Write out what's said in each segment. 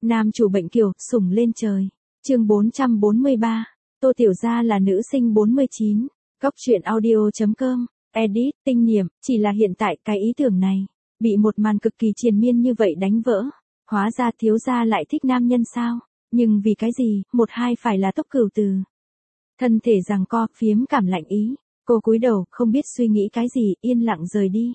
Nam chủ bệnh kiều, sủng lên trời. Chương 443. Tô Tiểu Gia là nữ sinh 49. Góc truyện audio.com. Edit, tinh niệm, chỉ là hiện tại cái ý tưởng này bị một màn cực kỳ triền miên như vậy đánh vỡ. Hóa ra thiếu gia lại thích nam nhân sao? Nhưng vì cái gì, một hai phải là Tốc Cửu Từ. Thân thể giằng co, phiếm cảm lạnh ý. Cô cúi đầu, không biết suy nghĩ cái gì, yên lặng rời đi.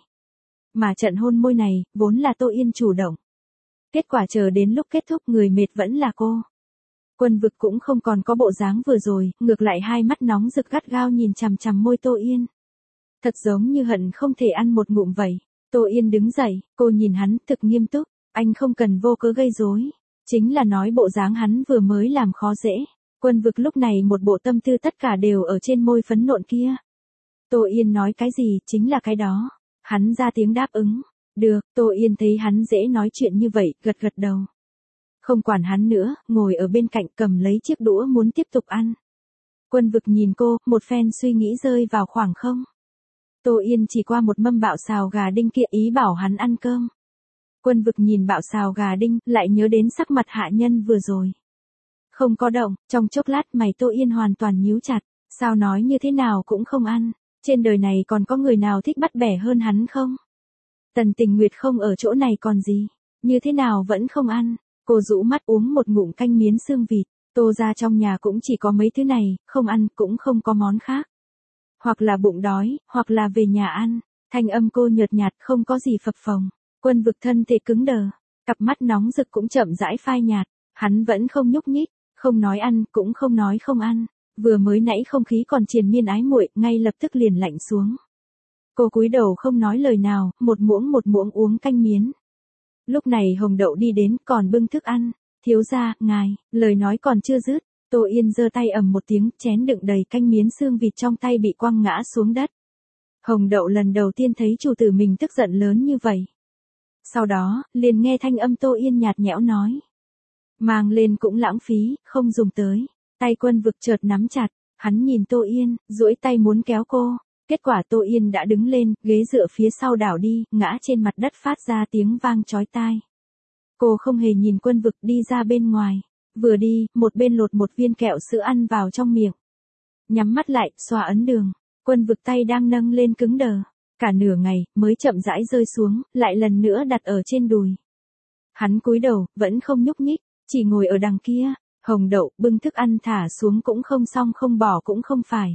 Mà trận hôn môi này, vốn là Tô Yên chủ động. Kết quả chờ đến lúc kết thúc người mệt vẫn là cô. Quân Vực cũng không còn có bộ dáng vừa rồi, ngược lại hai mắt nóng rực gắt gao nhìn chằm chằm môi Tô Yên. Thật giống như hận không thể ăn một ngụm vậy. Tô Yên đứng dậy, cô nhìn hắn thực nghiêm túc, anh không cần vô cớ gây rối. Chính là nói bộ dáng hắn vừa mới làm khó dễ. Quân Vực lúc này một bộ tâm tư tất cả đều ở trên môi phấn nộn kia. Tô Yên nói cái gì chính là cái đó. Hắn ra tiếng đáp ứng. Được, Tô Yên thấy hắn dễ nói chuyện như vậy, gật gật đầu. Không quản hắn nữa, ngồi ở bên cạnh cầm lấy chiếc đũa muốn tiếp tục ăn. Quân Vực nhìn cô, một phen suy nghĩ rơi vào khoảng không. Tô Yên chỉ qua một mâm bạo xào gà đinh kia ý bảo hắn ăn cơm. Quân Vực nhìn bạo xào gà đinh, lại nhớ đến sắc mặt hạ nhân vừa rồi. Không có động, trong chốc lát mày Tô Yên hoàn toàn nhíu chặt, sao nói như thế nào cũng không ăn. Trên đời này còn có người nào thích bắt bẻ hơn hắn không? Tần Tình Nguyệt không ở chỗ này còn gì, như thế nào vẫn không ăn. Cô rũ mắt uống một ngụm canh miến xương vịt, Tô gia trong nhà cũng chỉ có mấy thứ này, không ăn cũng không có món khác. Hoặc là bụng đói, hoặc là về nhà ăn. Thanh âm cô nhợt nhạt không có gì phập phồng. Quân Vực thân thể cứng đờ, cặp mắt nóng rực cũng chậm rãi phai nhạt, hắn vẫn không nhúc nhích, không nói ăn, cũng không nói không ăn. Vừa mới nãy không khí còn triền miên ái muội, ngay lập tức liền lạnh xuống. Cô cúi đầu không nói lời nào, một muỗng uống canh miến. Lúc này Hồng Đậu đi đến, còn bưng thức ăn. Thiếu gia, ngài, lời nói còn chưa dứt. Tô Yên giơ tay ầm một tiếng, chén đựng đầy canh miến xương vịt trong tay bị quăng ngã xuống đất. Hồng Đậu lần đầu tiên thấy chủ tử mình tức giận lớn như vậy. Sau đó, liền nghe thanh âm Tô Yên nhạt nhẽo nói. Mang lên cũng lãng phí, không dùng tới. Tay Quân Vực chợt nắm chặt, hắn nhìn Tô Yên, duỗi tay muốn kéo cô. Kết quả Tô Yên đã đứng lên, ghế dựa phía sau đảo đi, ngã trên mặt đất phát ra tiếng vang chói tai. Cô không hề nhìn Quân Vực đi ra bên ngoài. Vừa đi, một bên lột một viên kẹo sữa ăn vào trong miệng. Nhắm mắt lại, xoa ấn đường. Quân Vực tay đang nâng lên cứng đờ. Cả nửa ngày, mới chậm rãi rơi xuống, lại lần nữa đặt ở trên đùi. Hắn cúi đầu, vẫn không nhúc nhích, chỉ ngồi ở đằng kia. Hồng Đậu bưng thức ăn thả xuống cũng không xong không bỏ cũng không phải.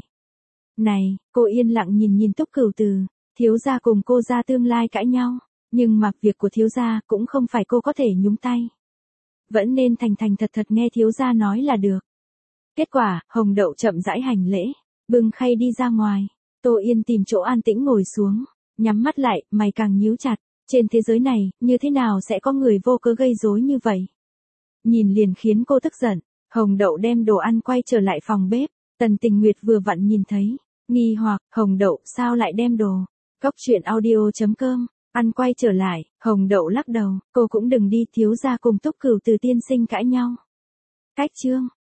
Này, cô yên lặng nhìn Tốc Cửu Từ. Thiếu gia cùng cô gia tương lai cãi nhau. Nhưng mà việc của thiếu gia cũng không phải cô có thể nhúng tay. Vẫn nên thành thật nghe thiếu gia nói là được. Kết quả, Hồng Đậu chậm rãi hành lễ, bưng khay đi ra ngoài. Tô Yên tìm chỗ an tĩnh ngồi xuống, nhắm mắt lại, mày càng nhíu chặt. Trên thế giới này, như thế nào sẽ có người vô cớ gây rối như vậy? Nhìn liền khiến cô tức giận. Hồng Đậu đem đồ ăn quay trở lại phòng bếp. Tần Tình Nguyệt vừa vặn nhìn thấy, nghi hoặc, Hồng Đậu sao lại đem đồ? Góc truyện audio.com. Ăn quay trở lại, Hồng Đậu lắc đầu, cô cũng đừng đi, thiếu gia cùng Tốc Cửu Từ tiên sinh cãi nhau. Cách chương.